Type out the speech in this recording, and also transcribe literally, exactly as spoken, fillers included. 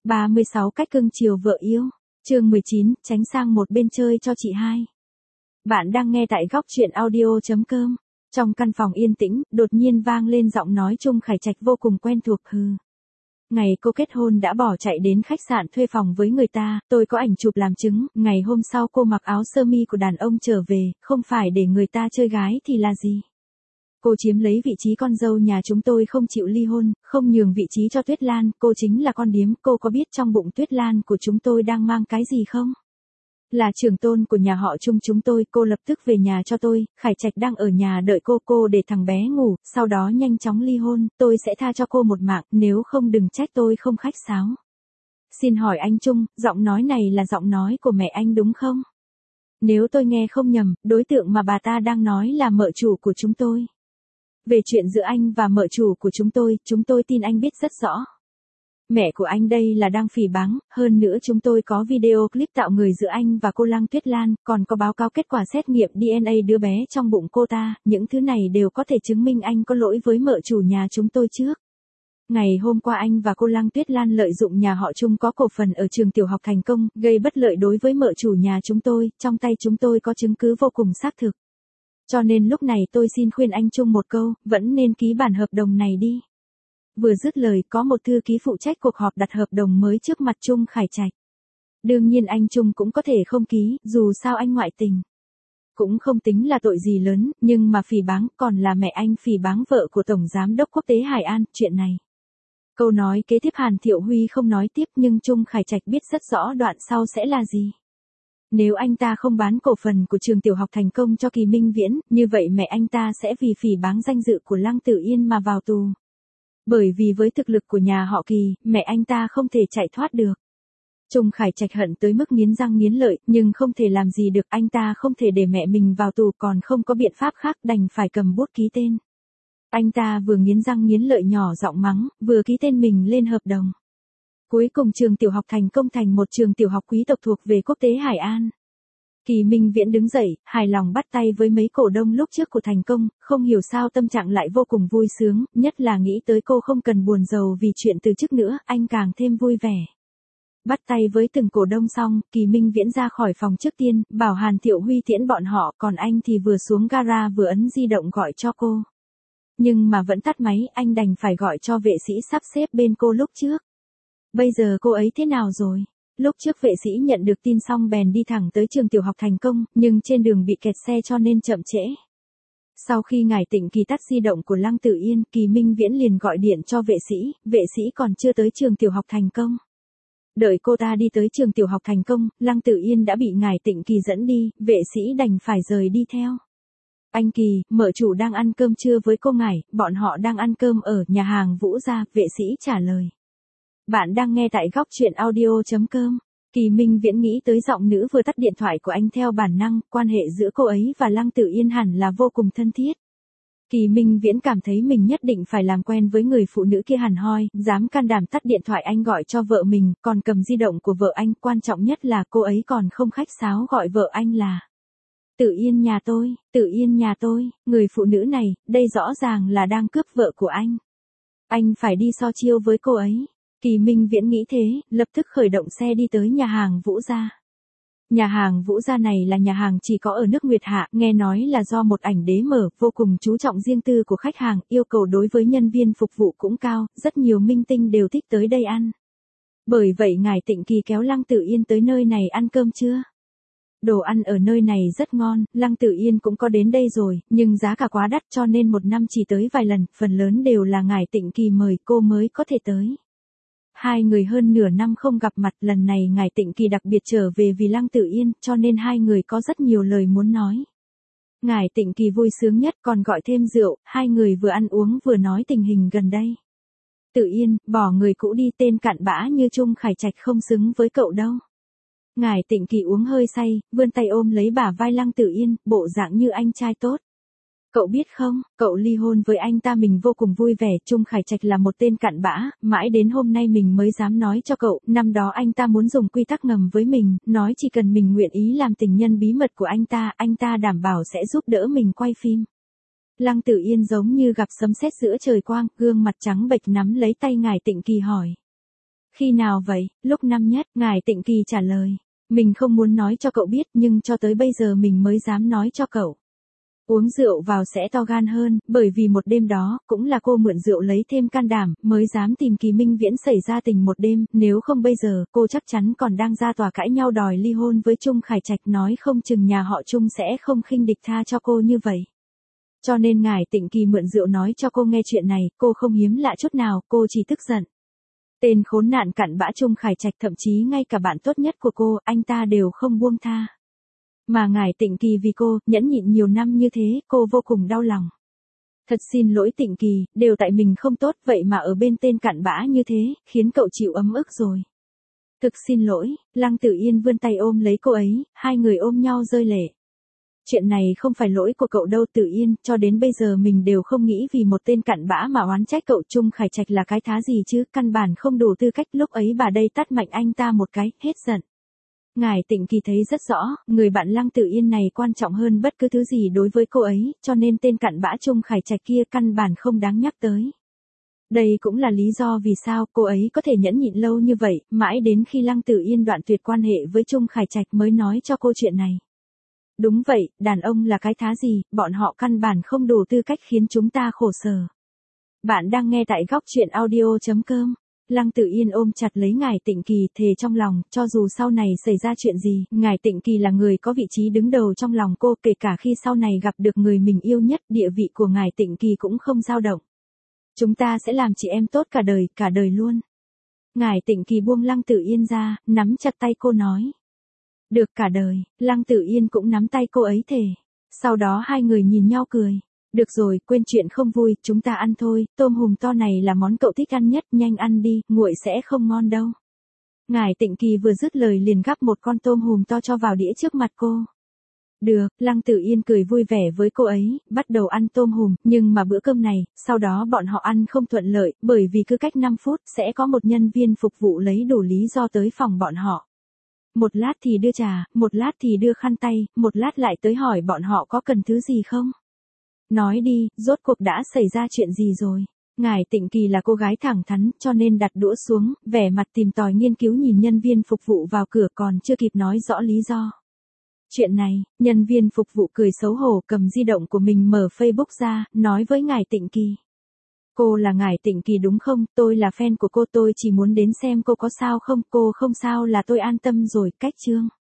ba mươi sáu cách cưng chiều vợ yêu. Chương mười chín, tránh sang một bên chơi cho chị hai. Bạn đang nghe tại góc truyện audio chấm com. Trong căn phòng yên tĩnh, đột nhiên vang lên giọng nói Chung Khải Trạch vô cùng quen thuộc. Hừ. Ngày cô kết hôn đã bỏ chạy đến khách sạn thuê phòng với người ta, tôi có ảnh chụp làm chứng, ngày hôm sau cô mặc áo sơ mi của đàn ông trở về, không phải để người ta chơi gái thì là gì? Cô chiếm lấy vị trí con dâu nhà chúng tôi, không chịu ly hôn, không nhường vị trí cho Tuyết Lan, cô chính là con điếm. Cô có biết trong bụng Tuyết Lan của chúng tôi đang mang cái gì không? Là trưởng tôn của nhà họ Chung chúng tôi. Cô lập tức về nhà cho tôi, Khải Trạch đang ở nhà đợi cô, cô để thằng bé ngủ, sau đó nhanh chóng ly hôn, tôi sẽ tha cho cô một mạng, nếu không đừng trách tôi không khách sáo. Xin hỏi anh Chung, giọng nói này là giọng nói của mẹ anh đúng không? Nếu tôi nghe không nhầm, đối tượng mà bà ta đang nói là mợ chủ của chúng tôi. Về chuyện giữa anh và mợ chủ của chúng tôi, chúng tôi tin anh biết rất rõ. Mẹ của anh đây là đang phỉ báng, hơn nữa chúng tôi có video clip tạo người giữa anh và cô Lăng Tuyết Lan, còn có báo cáo kết quả xét nghiệm đê en a đứa bé trong bụng cô ta, những thứ này đều có thể chứng minh anh có lỗi với mợ chủ nhà chúng tôi trước. Ngày hôm qua anh và cô Lăng Tuyết Lan lợi dụng nhà họ Chung có cổ phần ở trường tiểu học Thành Công, gây bất lợi đối với mợ chủ nhà chúng tôi, trong tay chúng tôi có chứng cứ vô cùng xác thực. Cho nên lúc này tôi xin khuyên anh Chung một câu, vẫn nên ký bản hợp đồng này đi. Vừa dứt lời, có một thư ký phụ trách cuộc họp đặt hợp đồng mới trước mặt Chung Khải Trạch. Đương nhiên anh Chung cũng có thể không ký, dù sao anh ngoại tình. Cũng không tính là tội gì lớn, nhưng mà phỉ báng, còn là mẹ anh phỉ báng vợ của Tổng Giám đốc Quốc tế Hải An, chuyện này. Câu nói kế tiếp Hàn Thiệu Huy không nói tiếp, nhưng Chung Khải Trạch biết rất rõ đoạn sau sẽ là gì. Nếu anh ta không bán cổ phần của trường tiểu học Thành Công cho Kỳ Minh Viễn, như vậy mẹ anh ta sẽ vì phỉ báng danh dự của Lăng Tử Yên mà vào tù. Bởi vì với thực lực của nhà họ Kỳ, mẹ anh ta không thể chạy thoát được. Chung Khải Trạch hận tới mức nghiến răng nghiến lợi, nhưng không thể làm gì được, anh ta không thể để mẹ mình vào tù, còn không có biện pháp khác, đành phải cầm bút ký tên. Anh ta vừa nghiến răng nghiến lợi nhỏ giọng mắng, vừa ký tên mình lên hợp đồng. Cuối cùng trường tiểu học Thành Công thành một trường tiểu học quý tộc thuộc về Quốc tế Hải An. Kỳ Minh Viễn đứng dậy, hài lòng bắt tay với mấy cổ đông lúc trước của Thành Công, không hiểu sao tâm trạng lại vô cùng vui sướng, nhất là nghĩ tới cô không cần buồn rầu vì chuyện từ chức nữa, anh càng thêm vui vẻ. Bắt tay với từng cổ đông xong, Kỳ Minh Viễn ra khỏi phòng trước tiên, bảo Hàn Thiệu Huy tiễn bọn họ, còn anh thì vừa xuống gara vừa ấn di động gọi cho cô. Nhưng mà vẫn tắt máy, anh đành phải gọi cho vệ sĩ sắp xếp bên cô lúc trước. Bây giờ cô ấy thế nào rồi? Lúc trước vệ sĩ nhận được tin xong bèn đi thẳng tới trường tiểu học Thành Công, nhưng trên đường bị kẹt xe cho nên chậm trễ. Sau khi ngài Tịnh Kỳ tắt di động của Lăng Tử Yên, Kỳ Minh Viễn liền gọi điện cho vệ sĩ, vệ sĩ còn chưa tới trường tiểu học Thành Công. Đợi cô ta đi tới trường tiểu học Thành Công, Lăng Tử Yên đã bị ngài Tịnh Kỳ dẫn đi, vệ sĩ đành phải rời đi theo. Anh Kỳ, mợ chủ đang ăn cơm trưa với cô ngài, bọn họ đang ăn cơm ở nhà hàng Vũ Gia, vệ sĩ trả lời. Bạn đang nghe tại góc truyện audio chấm com. Kỳ Minh Viễn nghĩ tới giọng nữ vừa tắt điện thoại của anh, theo bản năng, quan hệ giữa cô ấy và Lăng Tử Yên hẳn là vô cùng thân thiết. Kỳ Minh Viễn cảm thấy mình nhất định phải làm quen với người phụ nữ kia hẳn hoi, dám can đảm tắt điện thoại anh gọi cho vợ mình, còn cầm di động của vợ anh, quan trọng nhất là cô ấy còn không khách sáo gọi vợ anh là Tử Yên nhà tôi, Tử Yên nhà tôi, người phụ nữ này, đây rõ ràng là đang cướp vợ của anh. Anh phải đi so chiêu với cô ấy. Kỳ Minh Viễn nghĩ thế, lập tức khởi động xe đi tới nhà hàng Vũ Gia. Nhà hàng Vũ Gia này là nhà hàng chỉ có ở nước Nguyệt Hạ, nghe nói là do một ảnh đế mở, vô cùng chú trọng riêng tư của khách hàng, yêu cầu đối với nhân viên phục vụ cũng cao, rất nhiều minh tinh đều thích tới đây ăn. Bởi vậy ngài Tịnh Kỳ kéo Lăng Tử Yên tới nơi này ăn cơm trưa. Đồ ăn ở nơi này rất ngon, Lăng Tử Yên cũng có đến đây rồi, nhưng giá cả quá đắt cho nên một năm chỉ tới vài lần, phần lớn đều là ngài Tịnh Kỳ mời cô mới có thể tới. Hai người hơn nửa năm không gặp mặt, lần này ngài Tịnh Kỳ đặc biệt trở về vì Lăng Tử Yên, cho nên hai người có rất nhiều lời muốn nói. Ngài Tịnh Kỳ vui sướng nhất, còn gọi thêm rượu, hai người vừa ăn uống vừa nói tình hình gần đây. Tử Yên, bỏ người cũ đi, tên cặn bã như Chung Khải Trạch không xứng với cậu đâu. Ngài Tịnh Kỳ uống hơi say, vươn tay ôm lấy bả vai Lăng Tử Yên, bộ dạng như anh trai tốt. Cậu biết không, cậu ly hôn với anh ta mình vô cùng vui vẻ, Chung Khải Trạch là một tên cặn bã, mãi đến hôm nay mình mới dám nói cho cậu, năm đó anh ta muốn dùng quy tắc ngầm với mình, nói chỉ cần mình nguyện ý làm tình nhân bí mật của anh ta, anh ta đảm bảo sẽ giúp đỡ mình quay phim. Lăng Tử Yên giống như gặp sấm sét giữa trời quang, gương mặt trắng bệch nắm lấy tay ngài Tịnh Kỳ hỏi. Khi nào vậy? Lúc năm nhất, ngài Tịnh Kỳ trả lời. Mình không muốn nói cho cậu biết nhưng cho tới bây giờ mình mới dám nói cho cậu. Uống rượu vào sẽ to gan hơn, bởi vì một đêm đó, cũng là cô mượn rượu lấy thêm can đảm, mới dám tìm Kỳ Minh Viễn xảy ra tình một đêm, nếu không bây giờ, cô chắc chắn còn đang ra tòa cãi nhau đòi ly hôn với Trung Khải Trạch, nói không chừng nhà họ Trung sẽ không khinh địch tha cho cô như vậy. Cho nên ngài Tịnh Kỳ mượn rượu nói cho cô nghe chuyện này, cô không hiếm lạ chút nào, cô chỉ tức giận. Tên khốn nạn cặn bã Trung Khải Trạch, thậm chí ngay cả bạn tốt nhất của cô, anh ta đều không buông tha. Mà ngài Tịnh Kỳ vì cô, nhẫn nhịn nhiều năm như thế, cô vô cùng đau lòng. Thật xin lỗi Tịnh Kỳ, đều tại mình không tốt, vậy mà ở bên tên cặn bã như thế, khiến cậu chịu ấm ức rồi. Thực xin lỗi, Lăng Tử Yên vươn tay ôm lấy cô ấy, hai người ôm nhau rơi lệ. Chuyện này không phải lỗi của cậu đâu Tử Yên, cho đến bây giờ mình đều không nghĩ vì một tên cặn bã mà oán trách cậu. Trung Khải Trạch là cái thá gì chứ, căn bản không đủ tư cách. Lúc ấy bà đây tát mạnh anh ta một cái, hết giận. Ngài Tịnh Kỳ thấy rất rõ, người bạn Lăng Tử Yên này quan trọng hơn bất cứ thứ gì đối với cô ấy, cho nên tên cặn bã Trung Khải Trạch kia căn bản không đáng nhắc tới. Đây cũng là lý do vì sao cô ấy có thể nhẫn nhịn lâu như vậy, mãi đến khi Lăng Tử Yên đoạn tuyệt quan hệ với Trung Khải Trạch mới nói cho cô chuyện này. Đúng vậy, đàn ông là cái thá gì, bọn họ căn bản không đủ tư cách khiến chúng ta khổ sở. Bạn đang nghe tại góc chuyện audio chấm com. Lăng Tử Yên ôm chặt lấy ngài Tịnh Kỳ, thề trong lòng, cho dù sau này xảy ra chuyện gì, ngài Tịnh Kỳ là người có vị trí đứng đầu trong lòng cô, kể cả khi sau này gặp được người mình yêu nhất, địa vị của ngài Tịnh Kỳ cũng không dao động. Chúng ta sẽ làm chị em tốt cả đời, cả đời luôn. Ngài Tịnh Kỳ buông Lăng Tử Yên ra, nắm chặt tay cô nói. Được cả đời, Lăng Tử Yên cũng nắm tay cô ấy thề. Sau đó hai người nhìn nhau cười. Được rồi, quên chuyện không vui, chúng ta ăn thôi, tôm hùm to này là món cậu thích ăn nhất, nhanh ăn đi, nguội sẽ không ngon đâu. Ngài Tịnh Kỳ vừa dứt lời liền gắp một con tôm hùm to cho vào đĩa trước mặt cô. Được, Lăng Tử Yên cười vui vẻ với cô ấy, bắt đầu ăn tôm hùm, nhưng mà bữa cơm này, sau đó bọn họ ăn không thuận lợi, bởi vì cứ cách năm phút, sẽ có một nhân viên phục vụ lấy đủ lý do tới phòng bọn họ. Một lát thì đưa trà, một lát thì đưa khăn tay, một lát lại tới hỏi bọn họ có cần thứ gì không. Nói đi, rốt cuộc đã xảy ra chuyện gì rồi? Ngài Tịnh Kỳ là cô gái thẳng thắn, cho nên đặt đũa xuống, vẻ mặt tìm tòi nghiên cứu nhìn nhân viên phục vụ vào cửa, còn chưa kịp nói rõ lý do. Chuyện này, nhân viên phục vụ cười xấu hổ, cầm di động của mình mở Facebook ra, nói với ngài Tịnh Kỳ. Cô là ngài Tịnh Kỳ đúng không? Tôi là fan của cô, tôi chỉ muốn đến xem cô có sao không, cô không sao là tôi an tâm rồi, cách chương.